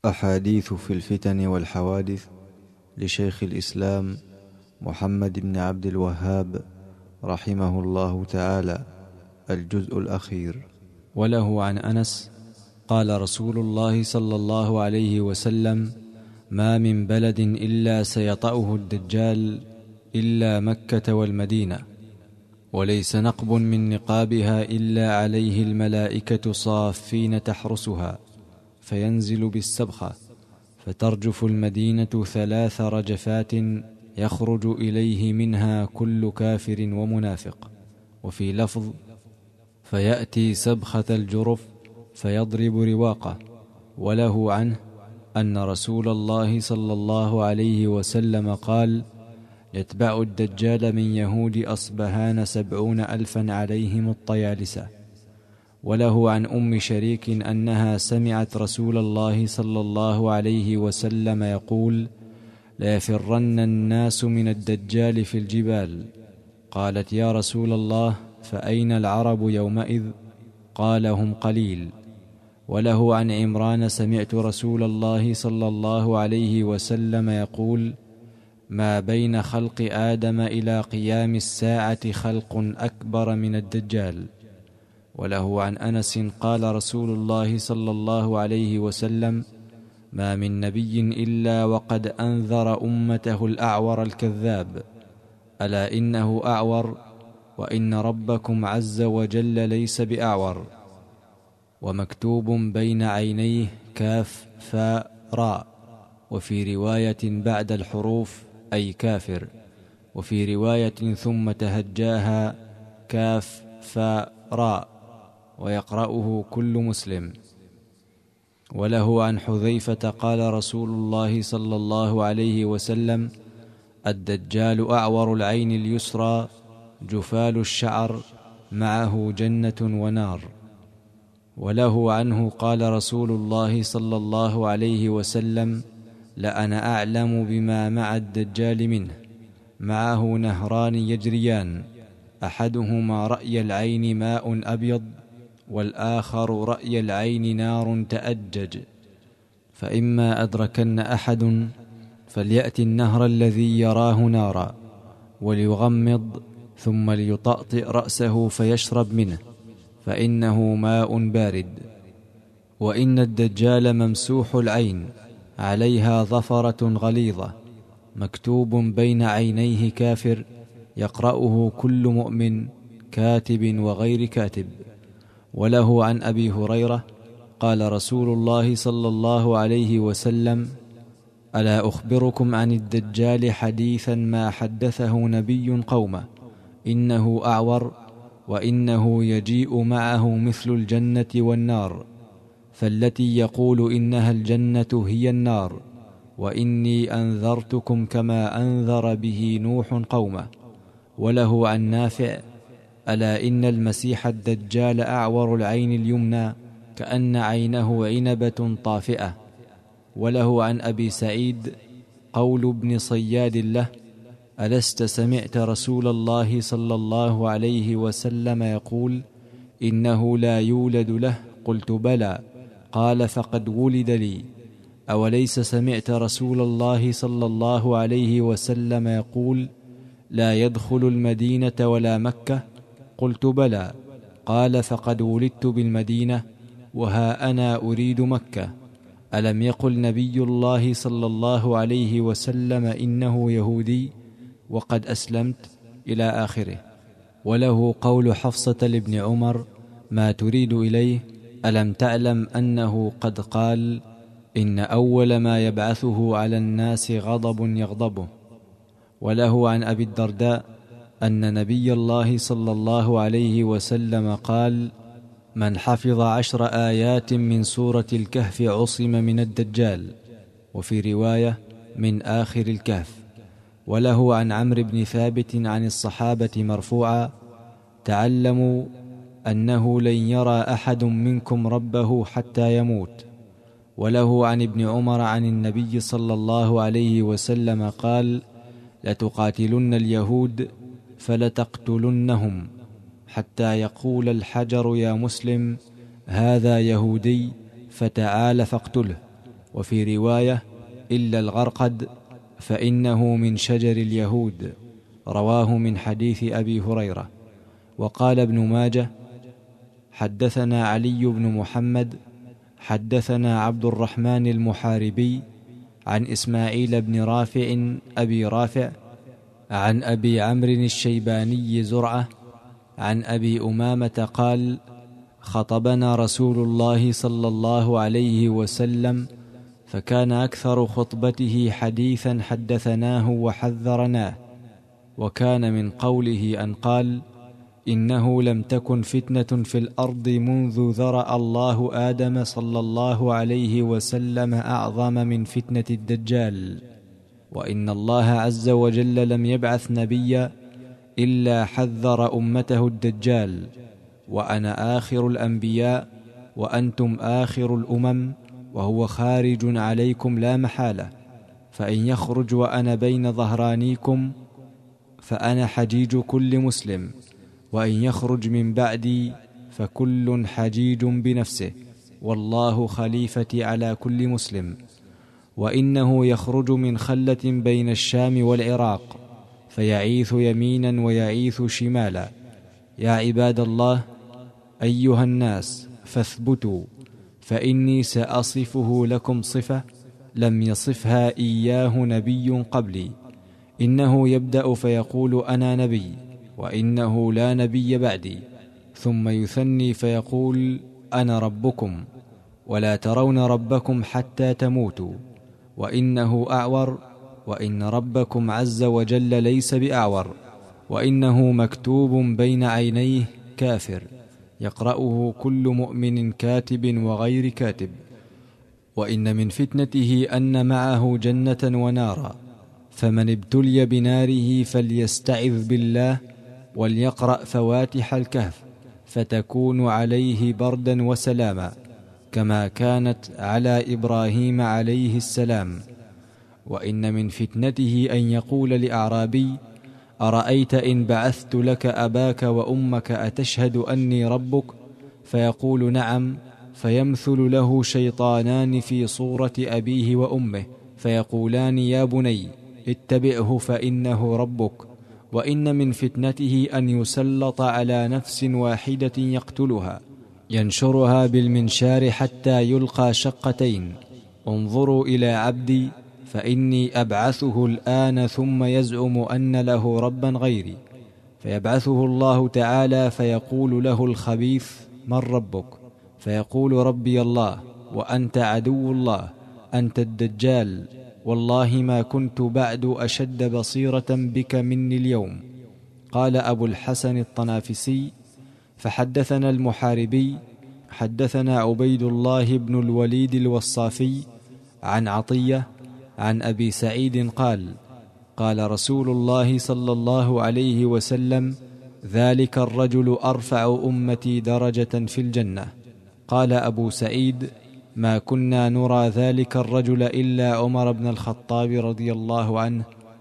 أحاديث في الفتن والحوادث لشيخ الإسلام محمد بن عبد الوهاب رحمه الله تعالى، الجزء الأخير. وله عن أنس قال رسول الله صلى الله عليه وسلم: ما من بلد إلا سيطأه الدجال إلا مكة والمدينة، وليس نقب من نقابها إلا عليه الملائكة صافين تحرسها، فينزل بالسبخة فترجف المدينة 3 رجفات يخرج إليه منها كل كافر ومنافق. وفي لفظ: فيأتي سبخة الجرف فيضرب رواقه. وله عنه أن رسول الله صلى الله عليه وسلم قال: يتبع الدجال من يهود أصبهان 70,000 عليهم الطيالسة. وله عن أم شريك أنها سمعت رسول الله صلى الله عليه وسلم يقول: ليفرن الناس من الدجال في الجبال. قالت: يا رسول الله، فأين العرب يومئذ؟ قال: هم قليل. وله عن عمران سمعت رسول الله صلى الله عليه وسلم يقول: ما بين خلق آدم إلى قيام الساعة خلق أكبر من الدجال. وله عن أنس قال رسول الله صلى الله عليه وسلم: ما من نبي إلا وقد أنذر أمته الأعور الكذاب، ألا إنه أعور، وإن ربكم عز وجل ليس بأعور. ومكتوب بين عينيه كاف فاء راء، وفي رواية بعد الحروف أي كافر، وفي رواية ثم تهجاها كاف فاء راء، ويقرأه كل مسلم. وله عن حذيفة قال رسول الله صلى الله عليه وسلم: الدجال أعور العين اليسرى جفال الشعر، معه جنة ونار. وله عنه قال رسول الله صلى الله عليه وسلم: لأنا أعلم بما مع الدجال منه، معه نهران يجريان، أحدهما رأي العين ماء أبيض، والآخر رأي العين نار تأجج. فإما أدركن أحد فليأتي النهر الذي يراه نارا، وليغمض ثم ليطأطئ رأسه فيشرب منه، فإنه ماء بارد. وإن الدجال ممسوح العين، عليها ظفرة غليظة، مكتوب بين عينيه كافر، يقرأه كل مؤمن، كاتب وغير كاتب. وله عن أبي هريرة قال رسول الله صلى الله عليه وسلم: ألا أخبركم عن الدجال حديثا ما حدثه نبي قومه، إنه أعور، وإنه يجيء معه مثل الجنة والنار، فالتي يقول إنها الجنة هي النار، وإني أنذرتكم كما أنذر به نوح قومه. وله عن نافع: ألا إن المسيح الدجال أعور العين اليمنى كأن عينه عنبة طافئة. وله عن أبي سعيد قول ابن صياد له: ألست سمعت رسول الله صلى الله عليه وسلم يقول: إنه لا يولد له؟ قلت: بلى. قال: فقد ولد لي. أوليس سمعت رسول الله صلى الله عليه وسلم يقول: لا يدخل المدينة ولا مكة؟ قلت: بلى. قال: فقد ولدت بالمدينة، وها أنا أريد مكة. ألم يقل نبي الله صلى الله عليه وسلم إنه يهودي وقد أسلمت؟ إلى آخره. وله قول حفصة لابن عمر: ما تريد إليه؟ ألم تعلم أنه قد قال: إن أول ما يبعثه على الناس غضب يغضبه. وله عن أبي الدرداء أن نبي الله صلى الله عليه وسلم قال: من حفظ 10 آيات من سورة الكهف عصم من الدجال. وفي رواية: من آخر الكهف. وله عن عمرو بن ثابت عن الصحابة مرفوعا: تعلموا أنه لن يرى أحد منكم ربه حتى يموت. وله عن ابن عمر عن النبي صلى الله عليه وسلم قال: لتقاتلن اليهود فلتقتلنهم، حتى يقول الحجر يا مسلم هذا يهودي فتعال فاقتله. وفي رواية إلا الغرقد فإنه من شجر اليهود، رواه من حديث أبي هريرة. وقال ابن ماجه: حدثنا علي بن محمد حدثنا عبد الرحمن المحاربي عن إسماعيل بن رافع أبي رافع عن أبي عمرو الشيباني زرعة عن أبي أمامة قال: خطبنا رسول الله صلى الله عليه وسلم، فكان أكثر خطبته حديثا حدثناه وحذرناه، وكان من قوله أن قال: إنه لم تكن فتنة في الأرض منذ ذرأ الله آدم صلى الله عليه وسلم أعظم من فتنة الدجال، وإن الله عز وجل لم يبعث نبيا إلا حذر أمته الدجال، وأنا آخر الأنبياء وأنتم آخر الأمم، وهو خارج عليكم لا محالة، فإن يخرج وأنا بين ظهرانيكم فأنا حجيج كل مسلم، وإن يخرج من بعدي فكل حجيج بنفسه، والله خليفتي على كل مسلم. وإنه يخرج من خلة بين الشام والعراق فيعيث يمينا ويعيث شمالا. يا عباد الله، أيها الناس، فاثبتوا، فإني سأصفه لكم صفة لم يصفها إياه نبي قبلي. إنه يبدأ فيقول: أنا نبي، وإنه لا نبي بعدي، ثم يثني فيقول: أنا ربكم، ولا ترون ربكم حتى تموتوا، وإنه أعور، وإن ربكم عز وجل ليس بأعور، وإنه مكتوب بين عينيه كافر، يقرأه كل مؤمن كاتب وغير كاتب. وإن من فتنته أن معه جنة ونارا، فمن ابتلي بناره فليستعذ بالله وليقرأ فواتح الكهف، فتكون عليه بردا وسلاما، كما كانت على إبراهيم عليه السلام. وإن من فتنته أن يقول لأعرابي: أرأيت إن بعثت لك أباك وأمك أتشهد أني ربك؟ فيقول: نعم. فيمثل له شيطانان في صورة أبيه وأمه، فيقولان: يا بني اتبعه فإنه ربك. وإن من فتنته أن يسلط على نفس واحدة يقتلها، ينشرها بالمنشار حتى يلقى شقتين: انظروا إلى عبدي فإني أبعثه الآن ثم يزعم أن له ربا غيري، فيبعثه الله تعالى فيقول له الخبيث: من ربك؟ فيقول: ربي الله، وأنت عدو الله، أنت الدجال، والله ما كنت بعد أشد بصيرة بك مني اليوم. قال أبو الحسن الطنافسي: فحدثنا المحاربي حدثنا عبيد الله بن الوليد الوصافي عن عطية عن أبي سعيد قال: قال رسول الله صلى الله عليه وسلم: ذلك الرجل أرفع أمتي درجة في الجنة. قال أبو سعيد: ما كنا نرى ذلك الرجل إلا عمر بن الخطاب رضي الله عنه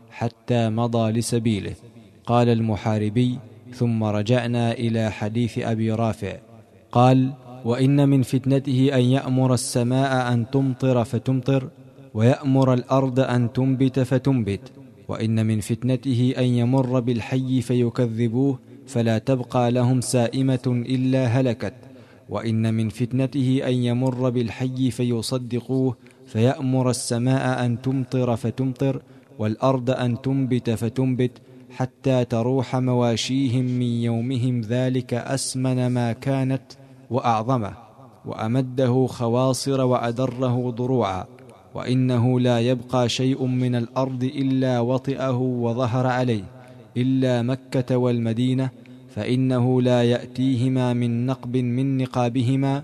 حتى مضى لسبيله. قال المحاربي: ثم رجعنا إلى حديث أبي رافع. قال: وإن من فتنته أن يأمر السماء أن تمطر فتمطر، ويأمر الأرض أن تنبت فتنبت. وإن من فتنته أن يمر بالحي فيكذبوه فلا تبقى لهم سائمة إلا هلكت. وإن من فتنته أن يمر بالحي فيصدقوه فيأمر السماء أن تمطر فتمطر، والأرض أن تنبت فتنبت، حتى تروح مواشيهم من يومهم ذلك أسمن ما كانت وأعظمه، وأمده خواصر وأدره ضروعا. وإنه لا يبقى شيء من الأرض إلا وطئه وظهر عليه، إلا مكة والمدينة، فإنه لا يأتيهما من نقب من نقابهما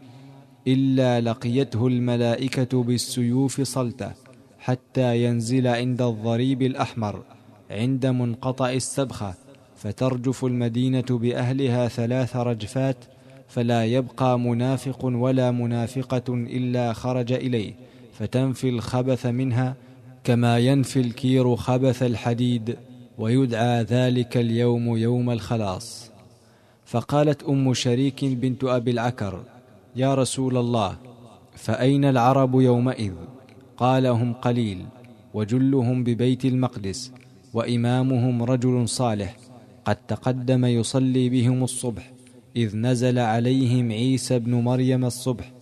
إلا لقيته الملائكة بالسيوف صلته، حتى ينزل عند الضريب الأحمر عند منقطع السبخة، فترجف المدينة بأهلها 3 رجفات، فلا يبقى منافق ولا منافقة إلا خرج إليه، فتنفي الخبث منها كما ينفي الكير خبث الحديد، ويدعى ذلك اليوم يوم الخلاص. فقالت أم شريك بنت أبي العكر: يا رسول الله، فأين العرب يومئذ؟ قال هم قليل، وجلهم ببيت المقدس، وإمامهم رجل صالح قد تقدم يصلي بهم الصبح، إذ نزل عليهم عيسى بن مريم الصبح،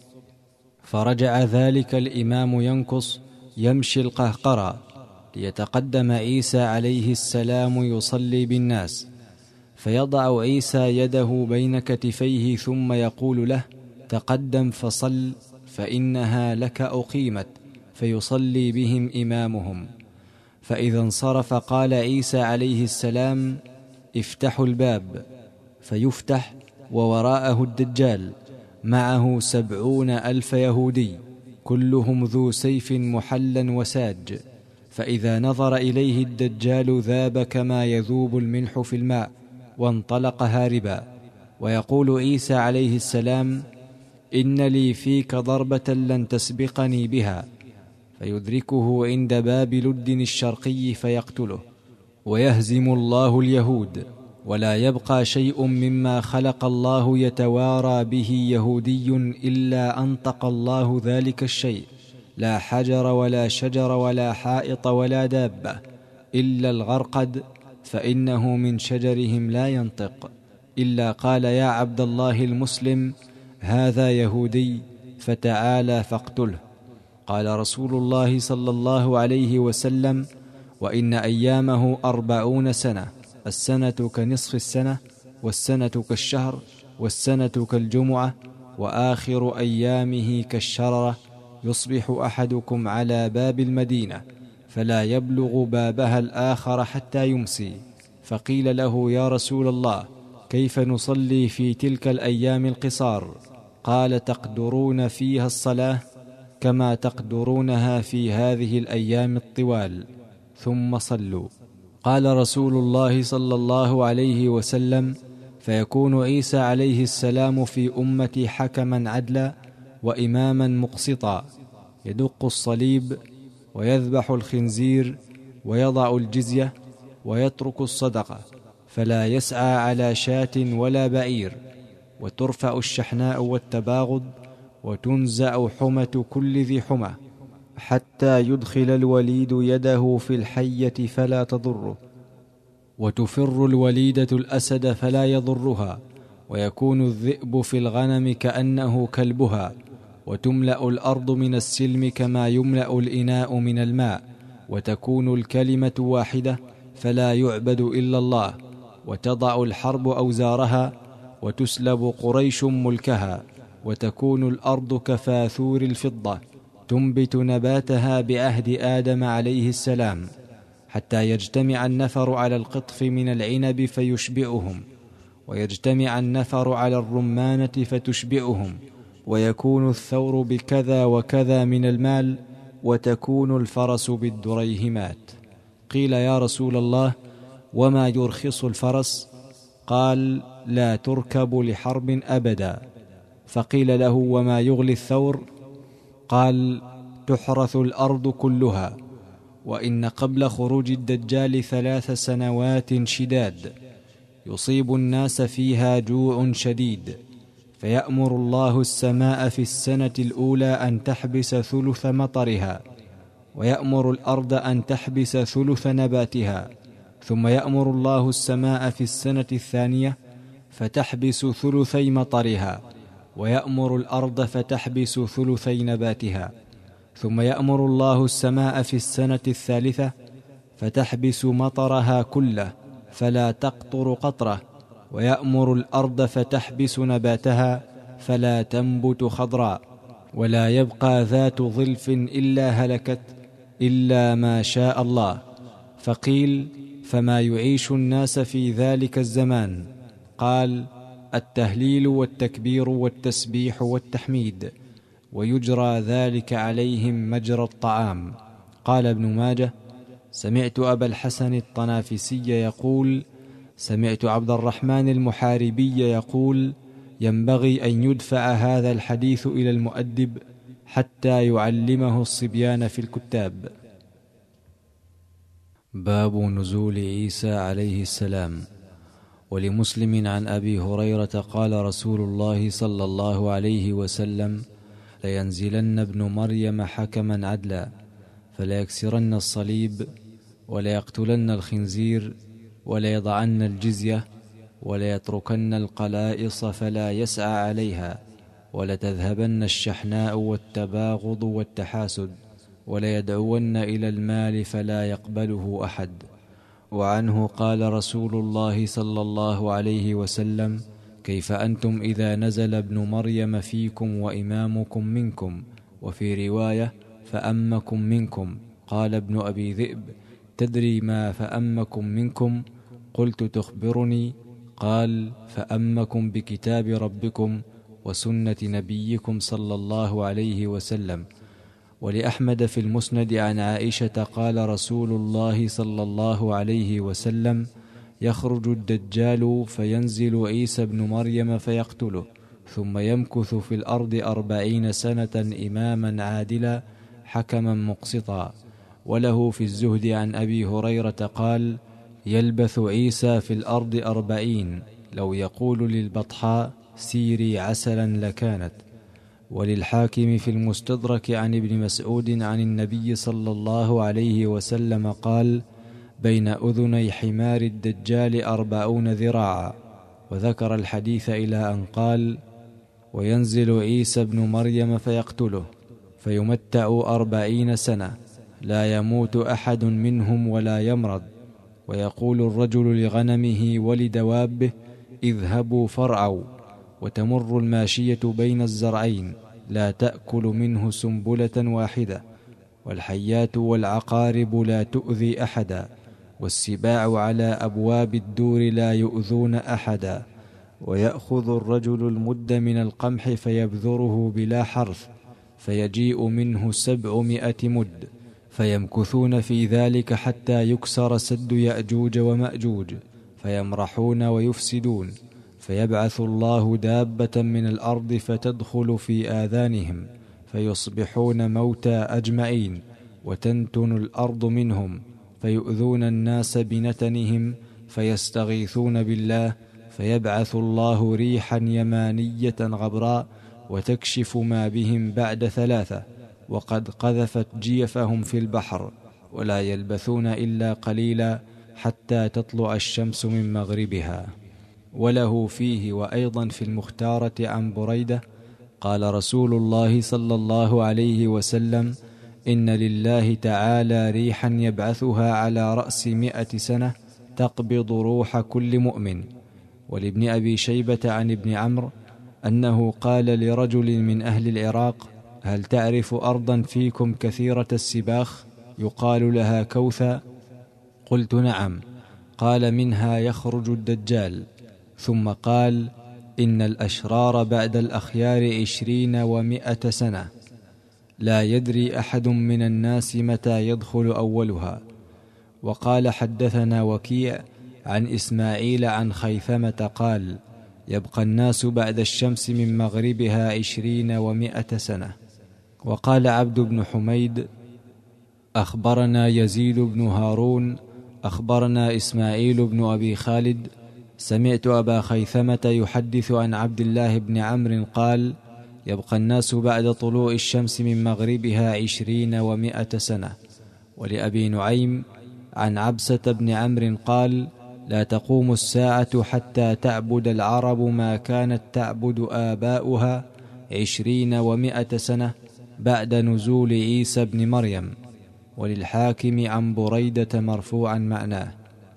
فرجع ذلك الإمام ينكص يمشي القهقرى، ليتقدم عيسى عليه السلام يصلي بالناس، فيضع عيسى يده بين كتفيه ثم يقول له: تقدم فصل، فإنها لك أقيمت، فيصلي بهم إمامهم. فإذا انصرف قال عيسى عليه السلام: افتحوا الباب، فيفتح، ووراءه الدجال معه 70,000 يهودي كلهم ذو سيف محلا وساج، فإذا نظر إليه الدجال ذاب كما يذوب الملح في الماء، وانطلق هاربا. ويقول عيسى عليه السلام: إن لي فيك ضربة لن تسبقني بها، فيدركه عند باب لد الشرقي فيقتله، ويهزم الله اليهود، ولا يبقى شيء مما خلق الله يتوارى به يهودي إلا أنطق الله ذلك الشيء، لا حجر ولا شجر ولا حائط ولا دابة إلا الغرقد، فإنه من شجرهم لا ينطق إلا قال: يا عبد الله المسلم هذا يهودي، فتعالى فاقتله. قال رسول الله صلى الله عليه وسلم: وإن أيامه 40 سنة، السنة كنصف السنة، والسنة كالشهر، والسنة كالجمعة، وآخر أيامه كالشررة، يصبح أحدكم على باب المدينة فلا يبلغ بابها الآخر حتى يمسي. فقيل له: يا رسول الله، كيف نصلي في تلك الأيام القصار؟ قال: تقدرون فيها الصلاة كما تقدرونها في هذه الأيام الطوال، ثم صلوا. قال رسول الله صلى الله عليه وسلم: فيكون عيسى عليه السلام في أمتي حكما عدلا وإماما مقسطا، يدق الصليب ويذبح الخنزير ويضع الجزية ويترك الصدقة، فلا يسعى على شاة ولا بعير، وترفع الشحناء والتباغض، وتنزع حمة كل ذي حمة، حتى يدخل الوليد يده في الحية فلا تضره، وتفر الوليدة الأسد فلا يضرها، ويكون الذئب في الغنم كأنه كلبها، وتملأ الأرض من السلم كما يملأ الإناء من الماء، وتكون الكلمة واحدة فلا يعبد إلا الله، وتضع الحرب أوزارها، وتسلب قريش ملكها، وتكون الأرض كفاثور الفضة، تنبت نباتها بعهد آدم عليه السلام، حتى يجتمع النفر على القطف من العنب فيشبعهم، ويجتمع النفر على الرمانة فتشبعهم، ويكون الثور بكذا وكذا من المال، وتكون الفرس بالدريهمات. قيل: يا رسول الله، وما يرخص الفرس؟ قال: لا تركب لحرب أبدا. فقيل له: وما يغلي الثور؟ قال: تحرث الأرض كلها. وإن قبل خروج الدجال 3 سنوات شداد، يصيب الناس فيها جوع شديد، فيأمر الله السماء في السنة الأولى أن تحبس ثلث مطرها، ويأمر الأرض أن تحبس ثلث نباتها، ثم يأمر الله السماء في السنة الثانية فتحبس ثلثي مطرها، ويأمر الأرض فتحبس ثلثي نباتها، ثم يأمر الله السماء في السنة الثالثة فتحبس مطرها كله فلا تقطر قطرة، ويأمر الأرض فتحبس نباتها فلا تنبت خضراء، ولا يبقى ذات ظلف إلا هلكت إلا ما شاء الله. فقيل: فما يعيش الناس في ذلك الزمان؟ قال: التهليل والتكبير والتسبيح والتحميد، ويجرى ذلك عليهم مجرى الطعام. قال ابن ماجه: سمعت أبا الحسن الطنافسي يقول: سمعت عبد الرحمن المحاربي يقول: ينبغي أن يدفع هذا الحديث إلى المؤدب حتى يعلمه الصبيان في الكتاب. باب نزول عيسى عليه السلام. ولمسلم عن أبي هريرة قال رسول الله صلى الله عليه وسلم: لينزلن ابن مريم حكما عدلا، فليكسرن الصليب وليقتلن الخنزير وليضعن الجزية وليتركن القلائص فلا يسعى عليها ولتذهبن الشحناء والتباغض والتحاسد وليدعون إلى المال فلا يقبله أحد. وعنه قال رسول الله صلى الله عليه وسلم: كيف أنتم إذا نزل ابن مريم فيكم وإمامكم منكم؟ وفي رواية: فأمكم منكم. قال ابن أبي ذئب: تدري ما فأمكم منكم؟ قلت: تخبرني؟ قال: فأمكم بكتاب ربكم وسنة نبيكم صلى الله عليه وسلم. ولأحمد في المسند عن عائشة قال رسول الله صلى الله عليه وسلم: يخرج الدجال فينزل عيسى بن مريم فيقتله، ثم يمكث في الأرض 40 سنة إماما عادلا حكما مقسطا. وله في الزهد عن أبي هريرة قال: يلبث عيسى في الأرض 40، لو يقول للبطحاء سيري عسلا لكانت. وللحاكم في المستدرك عن ابن مسعود عن النبي صلى الله عليه وسلم قال: بين أذني حمار الدجال 40 ذراعا. وذكر الحديث إلى أن قال: وينزل عيسى بن مريم فيقتله فيمتع 40 سنة لا يموت أحد منهم ولا يمرض، ويقول الرجل لغنمه ولدوابه: اذهبوا فارعوا، وتمر الماشية بين الزرعين لا تأكل منه سنبلة واحدة، والحيات والعقارب لا تؤذي أحدا، والسباع على أبواب الدور لا يؤذون أحدا. ويأخذ الرجل المد من القمح فيبذره بلا حرث، فيجيء منه 700 مد، فيمكثون في ذلك حتى يكسر سد يأجوج ومأجوج، فيمرحون ويفسدون، فيبعث الله دابة من الأرض فتدخل في آذانهم فيصبحون موتى أجمعين، وتنتن الأرض منهم، فيؤذون الناس بنتنهم، فيستغيثون بالله، فيبعث الله ريحا يمانية غبراء وتكشف ما بهم بعد 3، وقد قذفت جيفهم في البحر، ولا يلبثون إلا قليلا حتى تطلع الشمس من مغربها. وله فيه وأيضا في المختارة عن بريدة قال رسول الله صلى الله عليه وسلم: إن لله تعالى ريحا يبعثها على رأس 100 سنة تقبض روح كل مؤمن. ولابن أبي شيبة عن ابن عمرو أنه قال لرجل من أهل العراق: هل تعرف أرضا فيكم كثيرة السباخ يقال لها كوثا؟ قلت: نعم. قال: منها يخرج الدجال. ثم قال: إن الأشرار بعد الأخيار 20 و100 سنة، لا يدري أحد من الناس متى يدخل أولها. وقال: حدثنا وكيع عن إسماعيل عن خيثمة قال: يبقى الناس بعد الشمس من مغربها 20 و100 سنة. وقال عبد بن حميد: أخبرنا يزيد بن هارون أخبرنا إسماعيل بن أبي خالد سمعت أبا خيثمة يحدث عن عبد الله بن عمرو قال: يبقى الناس بعد طلوع الشمس من مغربها 20 و100 سنة. ولأبي نعيم عن عبسة بن عمرو قال: لا تقوم الساعة حتى تعبد العرب ما كانت تعبد آباؤها 20 و100 سنة بعد نزول عيسى بن مريم. وللحاكم عن بريدة مرفوعا معناه.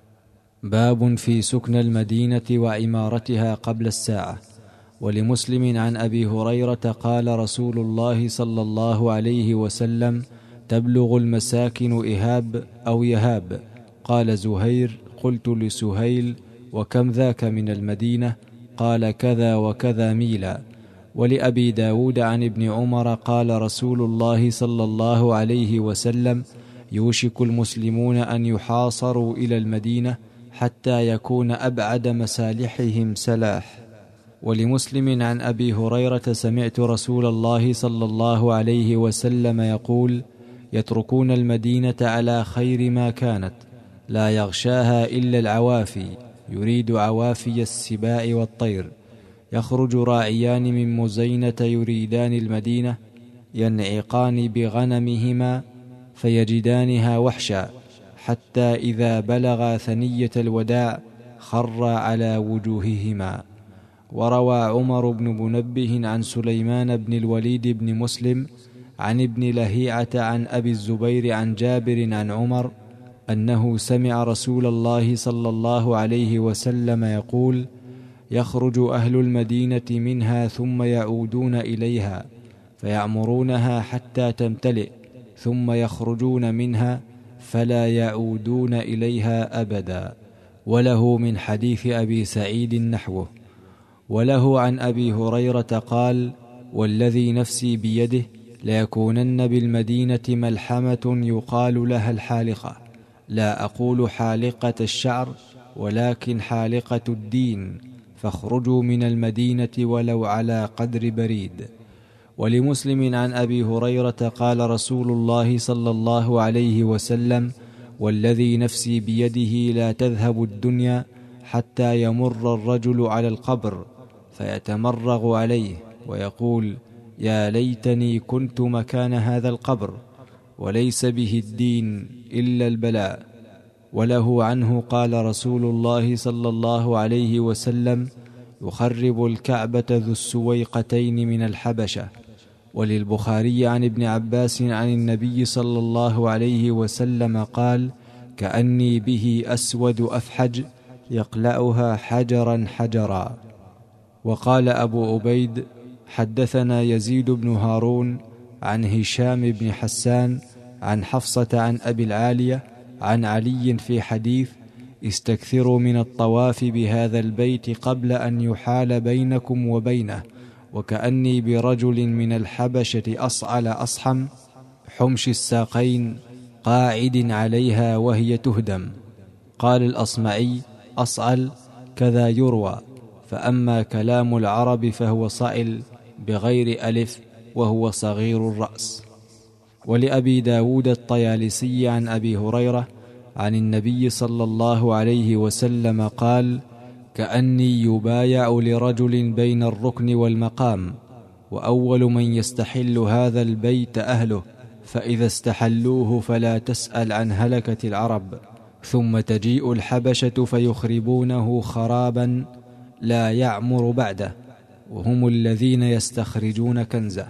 باب في سكن المدينة وعمارتها قبل الساعة. ولمسلم عن أبي هريرة قال رسول الله صلى الله عليه وسلم: تبلغ المساكن إهاب أو يهاب. قال زهير: قلت لسهيل: وكم ذاك من المدينة؟ قال: كذا وكذا ميلا. ولأبي داود عن ابن عمر قال رسول الله صلى الله عليه وسلم: يوشك المسلمون أن يحاصروا إلى المدينة حتى يكون أبعد مسالحهم سلاح. ولمسلم عن أبي هريرة سمعت رسول الله صلى الله عليه وسلم يقول: يتركون المدينة على خير ما كانت، لا يغشاها إلا العوافي، يريد عوافي السباع والطير. يخرج راعيان من مزينة يريدان المدينة، ينعقان بغنمهما، فيجدانها وحشا، حتى إذا بلغا ثنية الوداع خر على وجوههما. وروى عمر بن منبه عن سليمان بن الوليد بن مسلم عن ابن لهيعة عن أبي الزبير عن جابر عن عمر أنه سمع رسول الله صلى الله عليه وسلم يقول: يخرج أهل المدينة منها ثم يعودون إليها فيعمرونها حتى تمتلئ، ثم يخرجون منها فلا يعودون إليها أبدا. وله من حديث أبي سعيد نحوه. وله عن أبي هريرة قال: والذي نفسي بيده ليكونن بالمدينة ملحمة يقال لها الحالقة، لا أقول حالقة الشعر ولكن حالقة الدين، فاخرجوا من المدينة ولو على قدر بريد. ولمسلم عن أبي هريرة قال رسول الله صلى الله عليه وسلم: والذي نفسي بيده لا تذهب الدنيا حتى يمر الرجل على القبر فيتمرغ عليه ويقول: يا ليتني كنت مكان هذا القبر، وليس به الدين إلا البلاء. وله عنه قال رسول الله صلى الله عليه وسلم: يخرب الكعبة ذو السويقتين من الحبشة. وللبخاري عن ابن عباس عن النبي صلى الله عليه وسلم قال: كأني به أسود أفحج يقلعها حجرا حجرا. وقال أبو عبيد: حدثنا يزيد بن هارون عن هشام بن حسان عن حفصة عن أبي العالية عن علي في حديث: استكثروا من الطواف بهذا البيت قبل أن يحال بينكم وبينه، وكأني برجل من الحبشة أصعل أصحم حمش الساقين قاعد عليها وهي تهدم. قال الأصمعي: أصعل كذا يروى، فأما كلام العرب فهو صائل بغير ألف وهو صغير الرأس. ولأبي داود الطيالسي عن أبي هريرة عن النبي صلى الله عليه وسلم قال: كأني يبايع لرجل بين الركن والمقام، وأول من يستحل هذا البيت أهله، فإذا استحلوه فلا تسأل عن هلكة العرب، ثم تجيء الحبشة فيخربونه خرابا لا يعمر بعده، وهم الذين يستخرجون كنزه.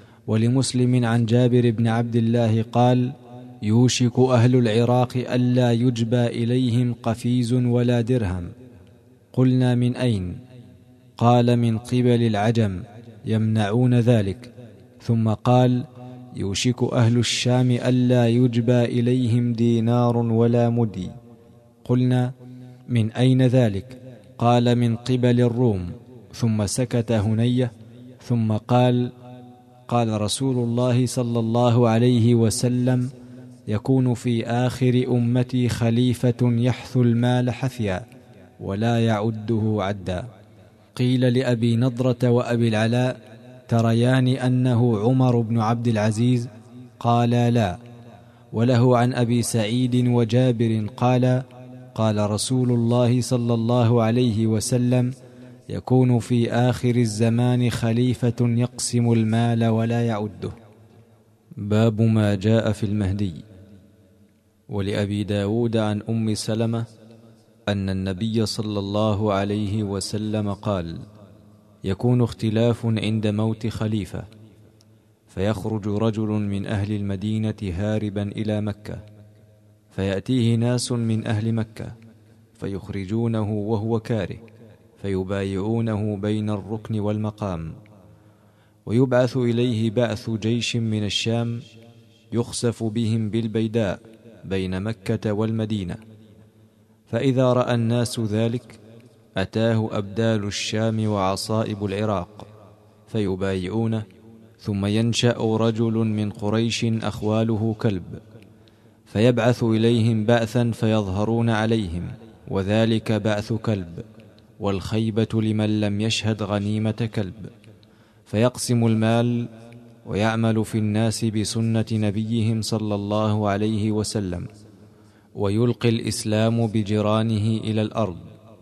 ولمسلم عن جابر بن عبد الله قال: يوشك أهل العراق ألا يجبى إليهم قفيز ولا درهم. قلنا: من أين؟ قال: من قبل العجم يمنعون ذلك. ثم قال: يوشك أهل الشام ألا يجبى إليهم دينار ولا مدي. قلنا: من أين ذلك؟ قال: من قبل الروم. ثم سكت هنية، ثم قال: قال رسول الله صلى الله عليه وسلم: يكون في آخر أمتي خليفة يحث المال حثيا ولا يعده عدا. قيل لأبي نضرة وأبي العلاء: تريان أنه عمر بن عبد العزيز؟ قالا: لا. وله عن أبي سعيد وجابر قال: قال رسول الله صلى الله عليه وسلم: يكون في آخر الزمان خليفة يقسم المال ولا يعده. باب ما جاء في المهدي. ولأبي داود عن أم سلمة أن النبي صلى الله عليه وسلم قال: يكون اختلاف عند موت خليفة، فيخرج رجل من أهل المدينة هاربا إلى مكة، فيأتيه ناس من أهل مكة فيخرجونه وهو كاره، فيبايعونه بين الركن والمقام، ويبعث إليه بعث جيش من الشام يخسف بهم بالبيداء بين مكة والمدينة، فإذا رأى الناس ذلك أتاه أبدال الشام وعصائب العراق فيبايعونه، ثم ينشأ رجل من قريش أخواله كلب، فيبعث إليهم بعثا فيظهرون عليهم، وذلك بعث كلب، والخيبة لمن لم يشهد غنيمة كلب، فيقسم المال ويعمل في الناس بسنة نبيهم صلى الله عليه وسلم، ويلقي الإسلام بجيرانه إلى الأرض،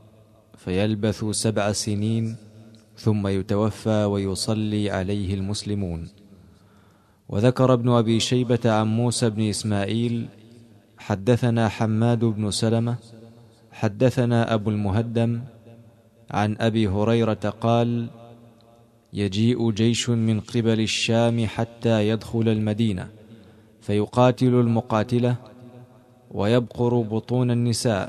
فيلبث 7 سنين ثم يتوفى ويصلي عليه المسلمون. وذكر ابن أبي شيبة عن موسى بن إسماعيل حدثنا حماد بن سلمة حدثنا أبو المهدم عن أبي هريرة قال: يجيء جيش من قبل الشام حتى يدخل المدينة، فيقاتل المقاتلة ويبقر بطون النساء،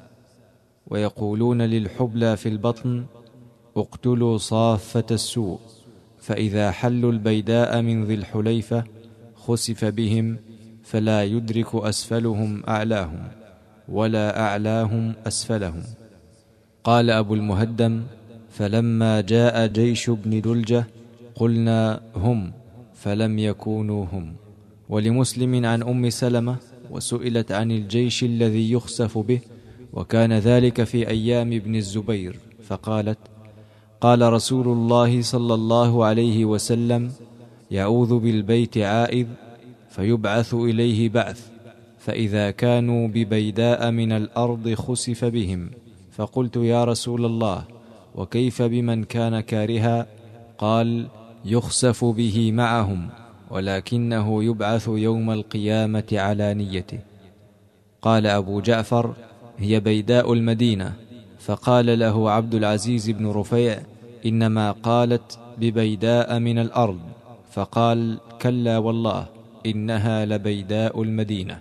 ويقولون للحبلى في البطن: اقتلوا صافة السوء، فإذا حلوا البيداء من ذي الحليفة خسف بهم، فلا يدرك أسفلهم أعلاهم ولا أعلاهم أسفلهم. قال أبو المهدم: فلما جاء جيش ابن دلجة قلنا هم، فلم يكونوا هم. ولمسلم عن أم سلمة: وسئلت عن الجيش الذي يخسف به، وكان ذلك في أيام ابن الزبير، فقالت: قال رسول الله صلى الله عليه وسلم: يعوذ بالبيت عائذ، فيبعث إليه بعث، فإذا كانوا ببيداء من الأرض خسف بهم. فقلت: يا رسول الله، وكيف بمن كان كارها؟ قال: يخسف به معهم، ولكنه يبعث يوم القيامة على نيته. قال أبو جعفر: هي بيداء المدينة. فقال له عبد العزيز بن رفيع: إنما قالت ببيداء من الأرض. فقال: كلا والله، إنها لبيداء المدينة.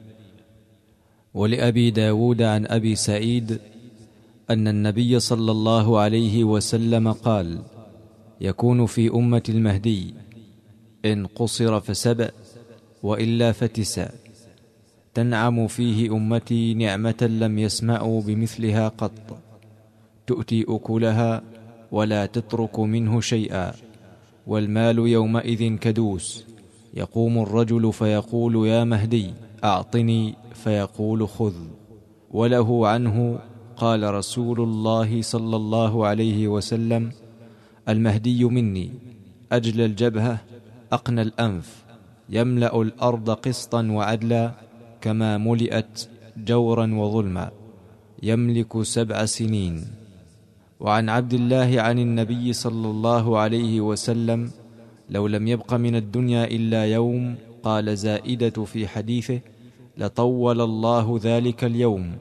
ولأبي داود عن أبي سعيد أن النبي صلى الله عليه وسلم قال: يكون في أمة المهدي إن قصر فسبع، وإلا فتسع، تنعم فيه أمتي نعمة لم يسمعوا بمثلها قط، تؤتي أكلها ولا تترك منه شيئا، والمال يومئذ كدوس، يقوم الرجل فيقول: يا مهدي أعطني، فيقول: خذ. وله عنه قال رسول الله صلى الله عليه وسلم: المهدي مني أجل الجبهة أقنى الأنف، يملأ الأرض قسطا وعدلا كما ملئت جورا وظلما، يملك 7 سنين. وعن عبد الله عن النبي صلى الله عليه وسلم: لو لم يبق من الدنيا إلا يوم، قال زائدة في حديثه: لطول الله ذلك اليوم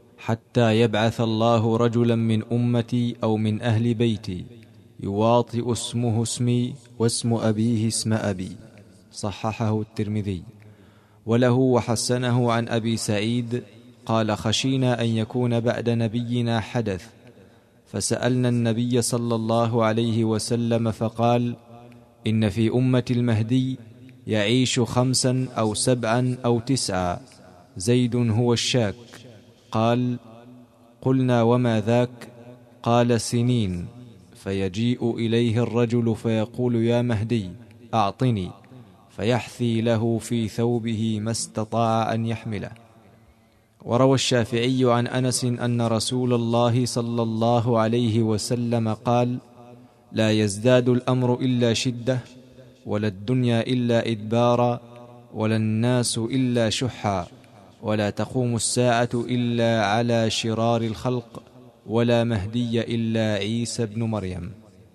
حتى يبعث الله رجلا من أمتي أو من أهل بيتي يواطئ اسمه اسمي واسم أبيه اسم أبي. صححه الترمذي. وله وحسنه عن أبي سعيد قال: خشينا أن يكون بعد نبينا حدث، فسألنا النبي صلى الله عليه وسلم فقال: إن في أمة المهدي يعيش 5 أو 7 أو 9، زيد هو الشاك. قال: قلنا: وما ذاك؟ قال: سنين، فيجيء إليه الرجل فيقول: يا مهدي أعطني، فيحثي له في ثوبه ما استطاع أن يحمله. وروى الشافعي عن أنس أن رسول الله صلى الله عليه وسلم قال: لا يزداد الأمر إلا شدة، ولا الدنيا إلا إدبارا، ولا الناس إلا شحا، ولا تقوم الساعة إلا على شرار الخلق، ولا مهدي إلا عيسى بن مريم.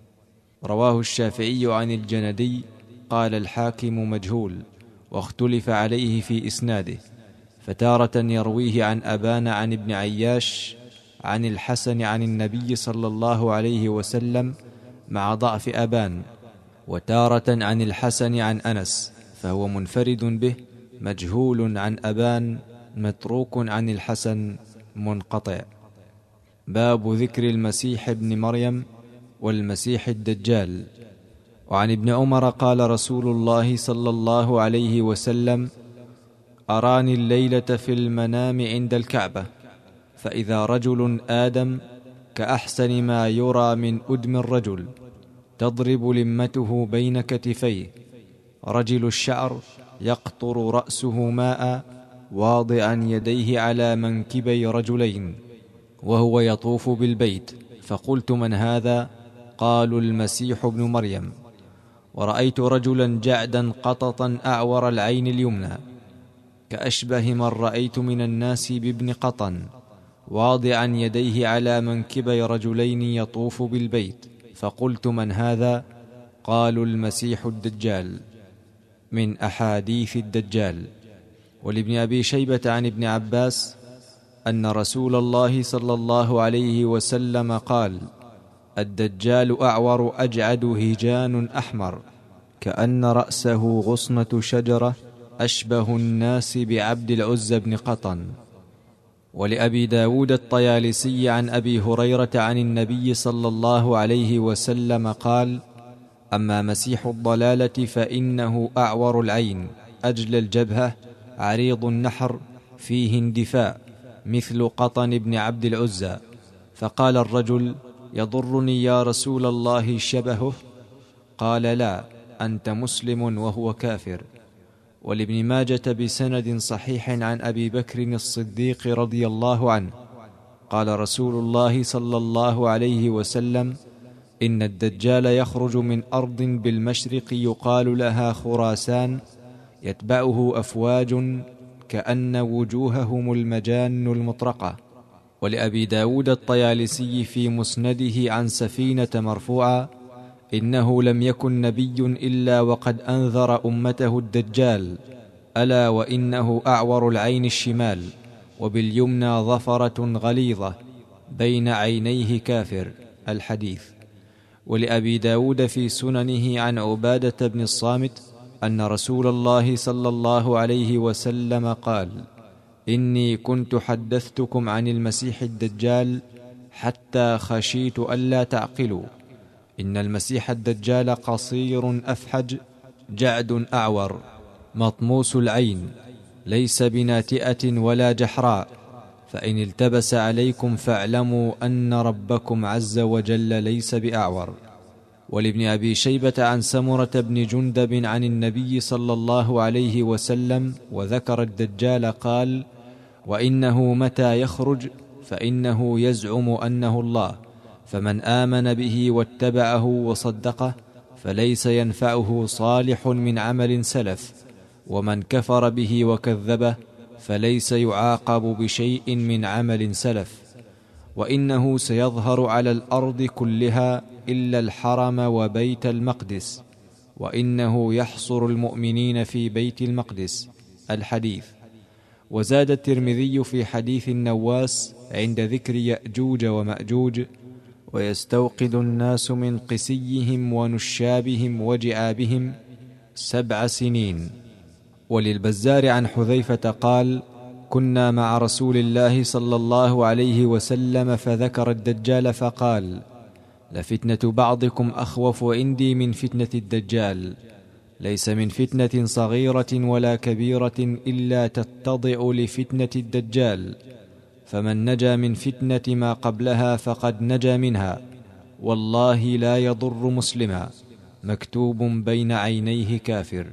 رواه الشافعي عن الجندي قال الحاكم مجهول، واختلف عليه في إسناده، فتارة يرويه عن أبان عن ابن عياش عن الحسن عن النبي صلى الله عليه وسلم مع ضعف أبان، وتارة عن الحسن عن أنس، فهو منفرد به مجهول عن أبان، متروك عن الحسن منقطع. باب ذكر المسيح ابن مريم والمسيح الدجال. وعن ابن عمر قال رسول الله صلى الله عليه وسلم: أراني الليلة في المنام عند الكعبة، فإذا رجل آدم كأحسن ما يرى من أدم الرجل، تضرب لمته بين كتفيه، رجل الشعر يقطر رأسه ماء، واضعا يديه على منكبي رجلين، وهو يطوف بالبيت. فقلت: من هذا؟ قالوا: المسيح ابن مريم. ورأيت رجلا جعدا قططا أعور العين اليمنى، كأشبه من رأيت من الناس بابن قطن، واضعا يديه على منكبي رجلين يطوف بالبيت. فقلت: من هذا؟ قالوا: المسيح الدجال. من أحاديث الدجال. ولابن أبي شيبة عن ابن عباس أن رسول الله صلى الله عليه وسلم قال: الدجال أعور أجعد هجان أحمر كأن رأسه غصنة شجرة أشبه الناس بعبد العزى بن قطن. ولأبي داود الطيالسي عن أبي هريرة عن النبي صلى الله عليه وسلم قال: أما مسيح الضلالة فإنه أعور العين أجل الجبهة عريض النحر فيه اندفاء مثل قطن بن عبد العزى. فقال الرجل: يضرني يا رسول الله شبهه؟ قال: لا، أنت مسلم وهو كافر. ولابن ماجة بسند صحيح عن أبي بكر الصديق رضي الله عنه قال رسول الله صلى الله عليه وسلم: إن الدجال يخرج من أرض بالمشرق يقال لها خراسان يتبعه أفواج كأن وجوههم المجان المطرقة. ولأبي داود الطيالسي في مسنده عن سفينة مرفوعة: إنه لم يكن نبي إلا وقد أنذر أمته الدجال، ألا وإنه أعور العين الشمال وباليمنى ظفرة غليظة بين عينيه كافر. الحديث. ولأبي داود في سننه عن عبادة بن الصامت أن رسول الله صلى الله عليه وسلم قال: إني كنت حدثتكم عن المسيح الدجال حتى خشيت ألا تعقلوا. إن المسيح الدجال قصير أفحج جعد أعور مطموس العين ليس بناتئة ولا جحراء، فإن التبس عليكم فاعلموا أن ربكم عز وجل ليس بأعور. ولابن أبي شيبة عن سمرة بن جندب عن النبي صلى الله عليه وسلم وذكر الدجال قال: وإنه متى يخرج فإنه يزعم أنه الله، فمن آمن به واتبعه وصدقه فليس ينفعه صالح من عمل سلف، ومن كفر به وكذبه فليس يعاقب بشيء من عمل سلف. وإنه سيظهر على الأرض كلها إلا الحرم وبيت المقدس، وإنه يحصر المؤمنين في بيت المقدس. الحديث. وزاد الترمذي في حديث النواس عند ذكر يأجوج ومأجوج: ويستوقد الناس من قسيهم ونشابهم وجعابهم 7 سنين. وللبزار عن حذيفة قال: كنا مع رسول الله صلى الله عليه وسلم فذكر الدجال فقال: لفتنة بعضكم أخوف عندي من فتنة الدجال، ليس من فتنة صغيرة ولا كبيرة إلا تتضع لفتنة الدجال، فمن نجا من فتنة ما قبلها فقد نجا منها، والله لا يضر مسلما مكتوب بين عينيه كافر.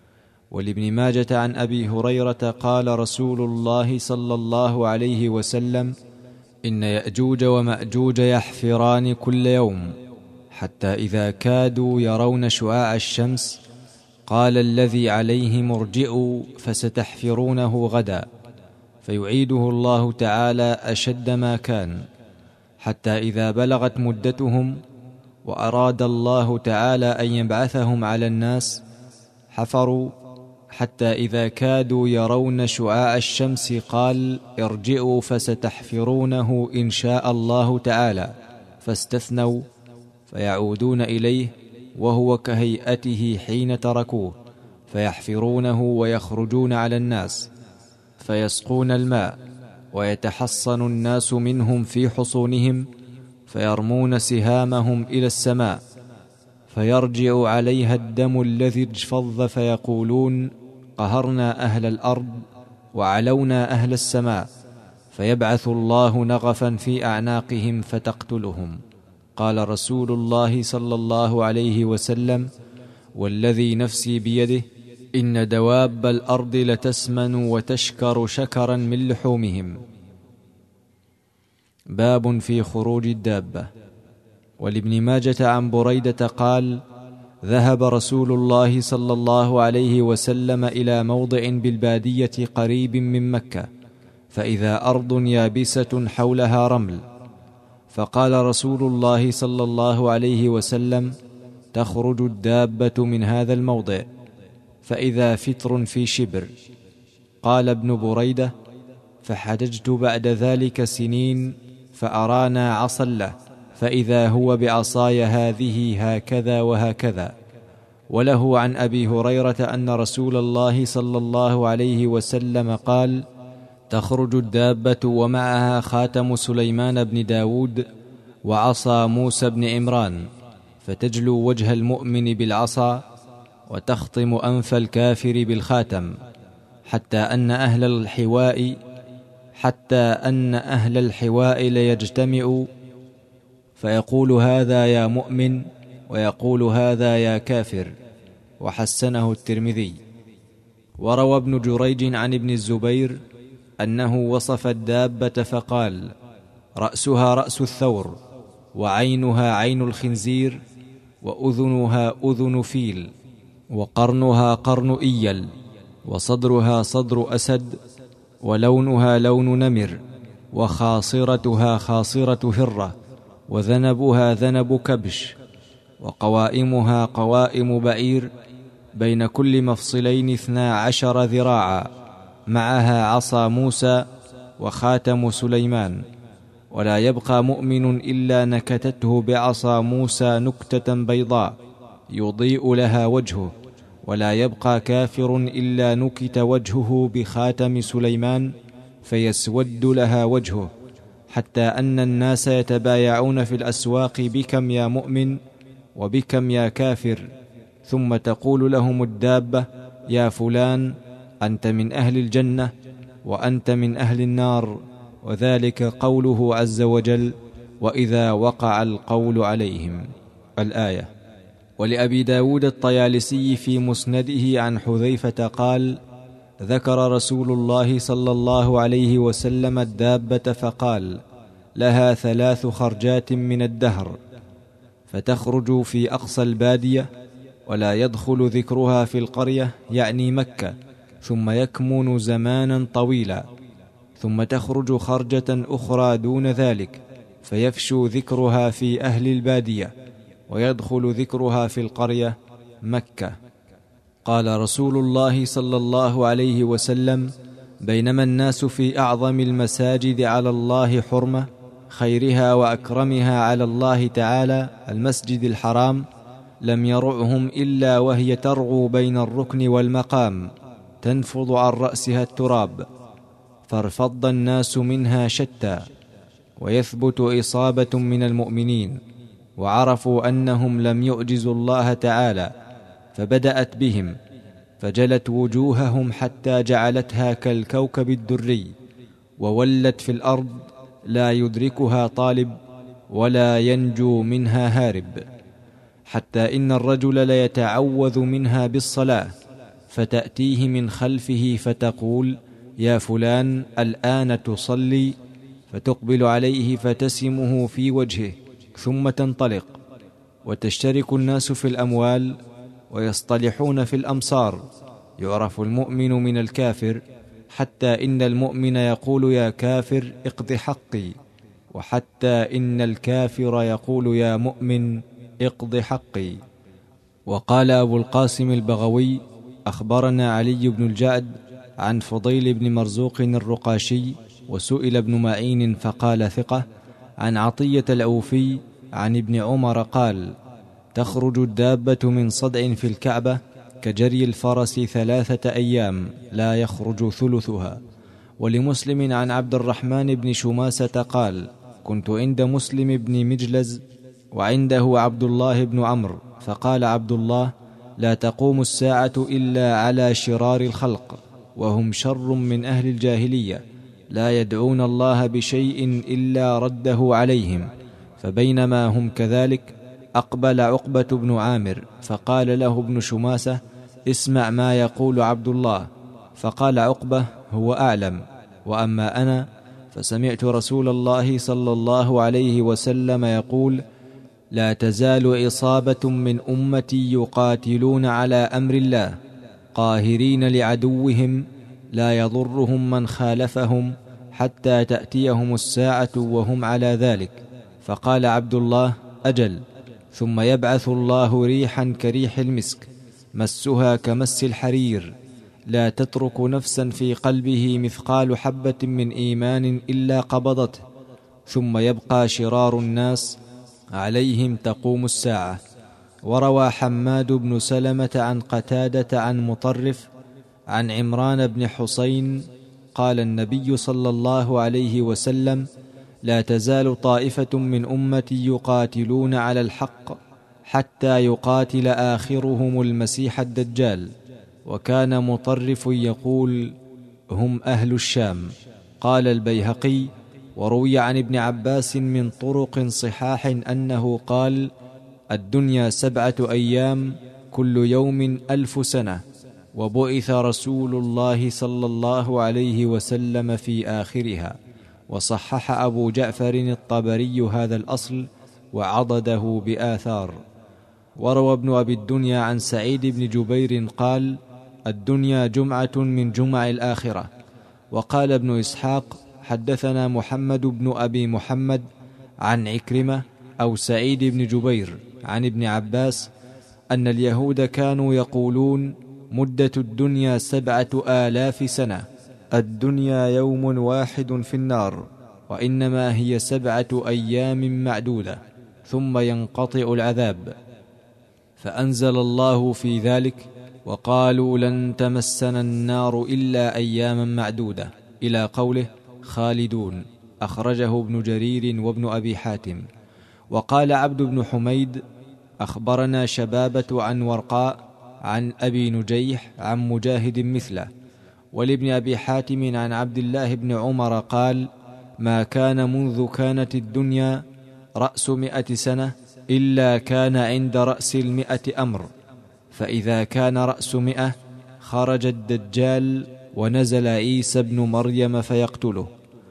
ولابن ماجة عن أبي هريرة قال رسول الله صلى الله عليه وسلم: إن يأجوج ومأجوج يحفران كل يوم، حتى إذا كادوا يرون شعاع الشمس قال الذي عليهم ارجعوا فستحفرونه غدا، فيعيده الله تعالى أشد ما كان، حتى إذا بلغت مدتهم وأراد الله تعالى أن يبعثهم على الناس حفروا، حتى إذا كادوا يرون شعاع الشمس قال ارجعوا فستحفرونه إن شاء الله تعالى، فاستثنوا فيعودون إليه وهو كهيئته حين تركوه، فيحفرونه ويخرجون على الناس فيسقون الماء، ويتحصن الناس منهم في حصونهم، فيرمون سهامهم إلى السماء، فيرجع عليها الدم الذي اجفظ، فيقولون قهرنا أهل الأرض وعلونا أهل السماء، فيبعث الله نغفا في أعناقهم فتقتلهم. قال رسول الله صلى الله عليه وسلم: والذي نفسي بيده إن دواب الأرض لتسمن وتشكر شكرا من لحومهم. باب في خروج الدابة. ولابن ماجة عن بريدة قال: ذهب رسول الله صلى الله عليه وسلم إلى موضع بالبادية قريب من مكة، فإذا أرض يابسة حولها رمل، فقال رسول الله صلى الله عليه وسلم: تخرج الدابة من هذا الموضع، فإذا فتر في شبر. قال ابن بريدة: فحججت بعد ذلك سنين فأرانا عصا له، فإذا هو بعصاي هذه هكذا وهكذا. وله عن أبي هريرة أن رسول الله صلى الله عليه وسلم قال: تخرج الدابة ومعها خاتم سليمان بن داود وعصا موسى بن عمران، فتجلو وجه المؤمن بالعصا وتخطم أنف الكافر بالخاتم، حتى أن أهل الحواء ليجتمعوا فيقول هذا يا مؤمن ويقول هذا يا كافر. وحسنه الترمذي. وروى ابن جريج عن ابن الزبير أنه وصف الدابة فقال: رأسها رأس الثور، وعينها عين الخنزير، وأذنها أذن فيل، وقرنها قرن إيل، وصدرها صدر أسد، ولونها لون نمر، وخاصرتها خاصرة هرة، وذنبها ذنب كبش، وقوائمها قوائم بعير، بين كل مفصلين 12 ذراعا، معها عصا موسى وخاتم سليمان. ولا يبقى مؤمن إلا نكتته بعصا موسى نكتة بيضاء يضيء لها وجهه، ولا يبقى كافر إلا نكت وجهه بخاتم سليمان فيسود لها وجهه، حتى أن الناس يتبايعون في الأسواق: بكم يا مؤمن وبكم يا كافر. ثم تقول لهم الدابة: يا فلان، أنت من أهل الجنة وأنت من أهل النار. وذلك قوله عز وجل: وإذا وقع القول عليهم، الآية. ولأبي داود الطيالسي في مسنده عن حذيفة قال: ذكر رسول الله صلى الله عليه وسلم الدابة فقال: لها 3 خرجات من الدهر، فتخرج في أقصى البادية، ولا يدخل ذكرها في القرية يعني مكة، ثم يكمن زمانا طويلا، ثم تخرج خرجة أخرى دون ذلك، فيفشو ذكرها في أهل البادية، ويدخل ذكرها في القرية مكة. قال رسول الله صلى الله عليه وسلم: بينما الناس في أعظم المساجد على الله حرمة، خيرها وأكرمها على الله تعالى المسجد الحرام، لم يرعهم إلا وهي ترغو بين الركن والمقام، تنفض عن رأسها التراب، فارفض الناس منها شتى، ويثبت إصابة من المؤمنين، وعرفوا أنهم لم يعجزوا الله تعالى، فبدأت بهم، فجلت وجوههم حتى جعلتها كالكوكب الدري، وولت في الأرض لا يدركها طالب ولا ينجو منها هارب، حتى إن الرجل ليتعوذ منها بالصلاة، فتأتيه من خلفه فتقول: يا فلان، الآن تصلي؟ فتقبل عليه فتسمه في وجهه، ثم تنطلق. وتشترك الناس في الأموال، ويصطلحون في الأمصار، يعرف المؤمن من الكافر، حتى إن المؤمن يقول: يا كافر اقض حقي، وحتى إن الكافر يقول: يا مؤمن اقض حقي. وقال أبو القاسم البغوي: أخبرنا علي بن الجعد عن فضيل بن مرزوق الرقاشي، وسئل ابن معين فقال ثقة، عن عطية الأوفي عن ابن عمر قال: تخرج الدابة من صدع في الكعبة كجري الفرس 3 أيام لا يخرج ثلثها. ولمسلم عن عبد الرحمن بن شماسة قال: كنت عند مسلم بن مجلز وعنده عبد الله بن عمرو، فقال عبد الله: لا تقوم الساعة إلا على شرار الخلق، وهم شر من أهل الجاهلية، لا يدعون الله بشيء إلا رده عليهم. فبينما هم كذلك أقبل عقبة بن عامر، فقال له ابن شماسة: اسمع ما يقول عبد الله. فقال عقبة: هو أعلم، وأما أنا فسمعت رسول الله صلى الله عليه وسلم يقول: لا تزال إصابة من أمتي يقاتلون على أمر الله، قاهرين لعدوهم، لا يضرهم من خالفهم، حتى تأتيهم الساعة وهم على ذلك. فقال عبد الله: أجل. ثم يبعث الله ريحا كريح المسك، مسها كمس الحرير، لا تترك نفسا في قلبه مثقال حبة من إيمان إلا قبضته، ثم يبقى شرار الناس عليهم تقوم الساعة. وروى حماد بن سلمة عن قتادة عن مطرف عن عمران بن حسين قال النبي صلى الله عليه وسلم: لا تزال طائفة من أمتي يقاتلون على الحق حتى يقاتل آخرهم المسيح الدجال. وكان مطرف يقول: هم أهل الشام. قال البيهقي: وروي عن ابن عباس من طرق صحاح أنه قال: الدنيا 7 أيام، كل يوم 1000 سنة، وبعث رسول الله صلى الله عليه وسلم في آخرها. وصحح أبو جعفر الطبري هذا الأصل وعضده بآثار. وروى ابن أبي الدنيا عن سعيد بن جبير قال: الدنيا جمعة من جمع الآخرة. وقال ابن إسحاق: حدثنا محمد بن أبي محمد عن عكرمة أو سعيد بن جبير عن ابن عباس أن اليهود كانوا يقولون: مدة الدنيا 7000 سنة، الدنيا يوم واحد في النار، وإنما هي 7 أيام معدودة ثم ينقطع العذاب. فأنزل الله في ذلك: وقالوا لن تمسنا النار إلا أياما معدودة، إلى قوله: خالدون. أخرجه ابن جرير وابن أبي حاتم. وقال عبد بن حميد: أخبرنا شبابة عن ورقاء عن أبي نجيح عن مجاهد مثله. ولابن أبي حاتم عن عبد الله بن عمر قال: ما كان منذ كانت الدنيا رأس 100 سنة إلا كان عند رأس 100 أمر، فإذا كان رأس 100 خرج الدجال ونزل عيسى بن مريم فيقتله.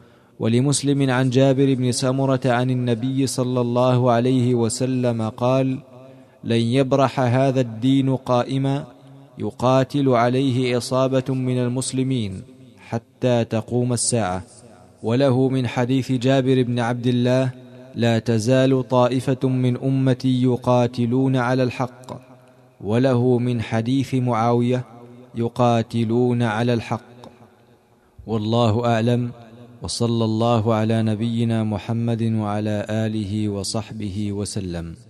ولمسلم عن جابر بن سمرة عن النبي صلى الله عليه وسلم قال: لن يبرح هذا الدين قائما يقاتل عليه عصابة من المسلمين حتى تقوم الساعة. وله من حديث جابر بن عبد الله: لا تزال طائفة من أمتي يقاتلون على الحق. وله من حديث معاوية: يقاتلون على الحق. والله أعلم، وصلى الله على نبينا محمد وعلى آله وصحبه وسلم.